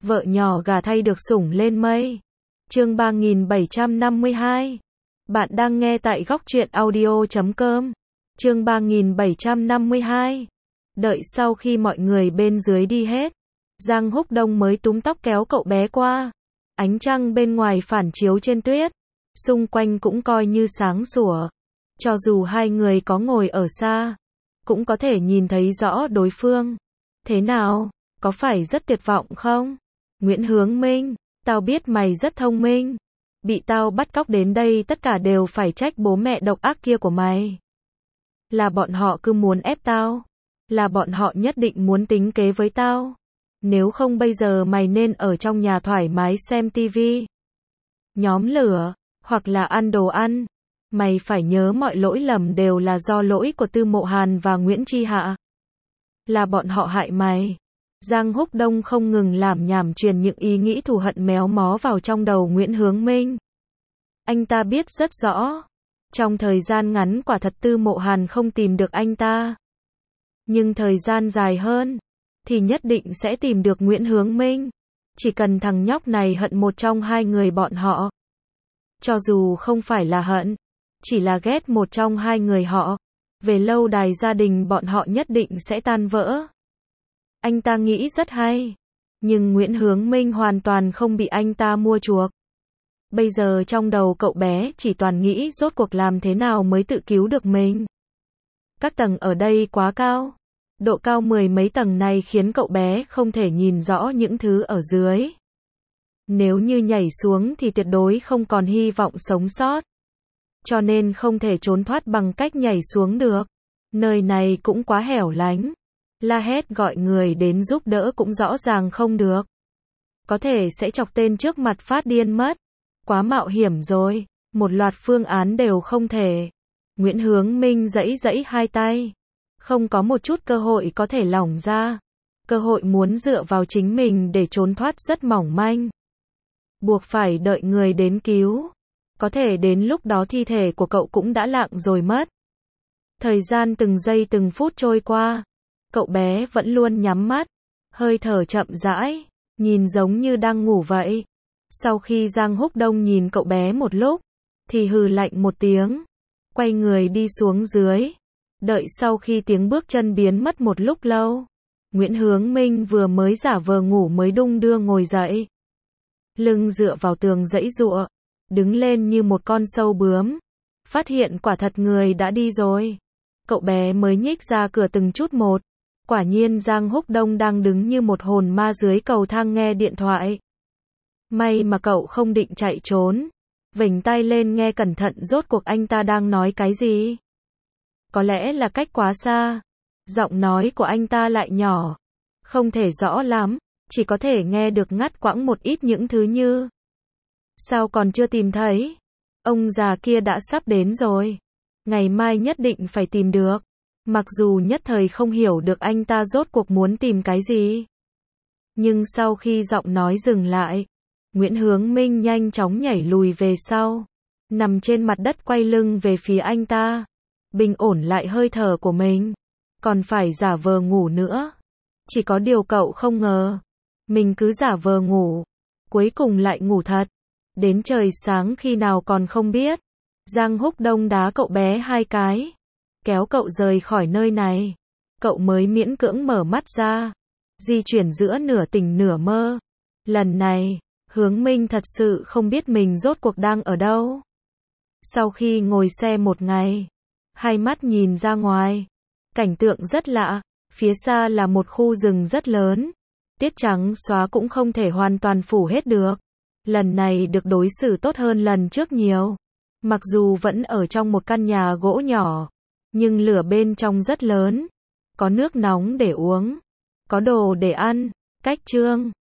Vợ nhỏ gà thay được sủng lên mây. Chương 3752. Bạn đang nghe tại góc truyện audio.com. Chương 3752. Đợi sau khi mọi người bên dưới đi hết, Giang Húc Đông mới túm tóc kéo cậu bé qua. Ánh trăng bên ngoài phản chiếu trên tuyết, xung quanh cũng coi như sáng sủa. Cho dù hai người có ngồi ở xa, cũng có thể nhìn thấy rõ đối phương. Thế nào, có phải rất tuyệt vọng không? Nguyễn Hướng Minh, tao biết mày rất thông minh. Bị tao bắt cóc đến đây tất cả đều phải trách bố mẹ độc ác kia của mày. Là bọn họ cứ muốn ép tao. Là bọn họ nhất định muốn tính kế với tao. Nếu không bây giờ mày nên ở trong nhà thoải mái xem tivi, nhóm lửa, hoặc là ăn đồ ăn. Mày phải nhớ mọi lỗi lầm đều là do lỗi của Tư Mộ Hàn và Nguyễn Tri Hạ. Là bọn họ hại mày. Giang Húc Đông không ngừng lảm nhảm truyền những ý nghĩ thù hận méo mó vào trong đầu Nguyễn Hướng Minh. Anh ta biết rất rõ, trong thời gian ngắn quả thật Tư Mộ Hàn không tìm được anh ta. Nhưng thời gian dài hơn, thì nhất định sẽ tìm được Nguyễn Hướng Minh. Chỉ cần thằng nhóc này hận một trong hai người bọn họ. Cho dù không phải là hận, chỉ là ghét một trong hai người họ, về lâu đài gia đình bọn họ nhất định sẽ tan vỡ. Anh ta nghĩ rất hay, nhưng Nguyễn Hướng Minh hoàn toàn không bị anh ta mua chuộc. Bây giờ trong đầu cậu bé chỉ toàn nghĩ rốt cuộc làm thế nào mới tự cứu được mình. Các tầng ở đây quá cao. Độ cao mười mấy tầng này khiến cậu bé không thể nhìn rõ những thứ ở dưới. Nếu như nhảy xuống thì tuyệt đối không còn hy vọng sống sót. Cho nên không thể trốn thoát bằng cách nhảy xuống được. Nơi này cũng quá hẻo lánh. La hét gọi người đến giúp đỡ cũng rõ ràng không được. Có thể sẽ chọc tên trước mặt phát điên mất. Quá mạo hiểm rồi. Một loạt phương án đều không thể. Nguyễn Hướng Minh giãy giãy hai tay. Không có một chút cơ hội có thể lỏng ra. Cơ hội muốn dựa vào chính mình để trốn thoát rất mỏng manh. Buộc phải đợi người đến cứu. Có thể đến lúc đó thi thể của cậu cũng đã lặng rồi mất. Thời gian từng giây từng phút trôi qua. Cậu bé vẫn luôn nhắm mắt. Hơi thở chậm rãi. Nhìn giống như đang ngủ vậy. Sau khi Giang Húc Đông nhìn cậu bé một lúc, thì hừ lạnh một tiếng. Quay người đi xuống dưới. Đợi sau khi tiếng bước chân biến mất một lúc lâu, Nguyễn Hướng Minh vừa mới giả vờ ngủ mới đung đưa ngồi dậy. Lưng dựa vào tường giãy giụa, đứng lên như một con sâu bướm. Phát hiện quả thật người đã đi rồi. Cậu bé mới nhích ra cửa từng chút một. Quả nhiên Giang Húc Đông đang đứng như một hồn ma dưới cầu thang nghe điện thoại. May mà cậu không định chạy trốn. Vểnh tay lên nghe cẩn thận rốt cuộc anh ta đang nói cái gì. Có lẽ là cách quá xa. Giọng nói của anh ta lại nhỏ. Không thể rõ lắm. Chỉ có thể nghe được ngắt quãng một ít những thứ như. Sao còn chưa tìm thấy? Ông già kia đã sắp đến rồi. Ngày mai nhất định phải tìm được. Mặc dù nhất thời không hiểu được anh ta rốt cuộc muốn tìm cái gì. Nhưng sau khi giọng nói dừng lại, Nguyễn Hướng Minh nhanh chóng nhảy lùi về sau. Nằm trên mặt đất quay lưng về phía anh ta. Bình ổn lại hơi thở của mình. Còn phải giả vờ ngủ nữa. Chỉ có điều cậu không ngờ. Mình cứ giả vờ ngủ. Cuối cùng lại ngủ thật. Đến trời sáng khi nào còn không biết. Giang Húc Đông đá cậu bé hai cái. Kéo cậu rời khỏi nơi này. Cậu mới miễn cưỡng mở mắt ra. Di chuyển giữa nửa tỉnh nửa mơ. Lần này, Hướng Minh thật sự không biết mình rốt cuộc đang ở đâu. Sau khi ngồi xe một ngày, hai mắt nhìn ra ngoài. Cảnh tượng rất lạ. Phía xa là một khu rừng rất lớn. Tiết trắng xóa cũng không thể hoàn toàn phủ hết được. Lần này được đối xử tốt hơn lần trước nhiều. Mặc dù vẫn ở trong một căn nhà gỗ nhỏ, nhưng lửa bên trong rất lớn. Có nước nóng để uống. Có đồ để ăn. Cách trương.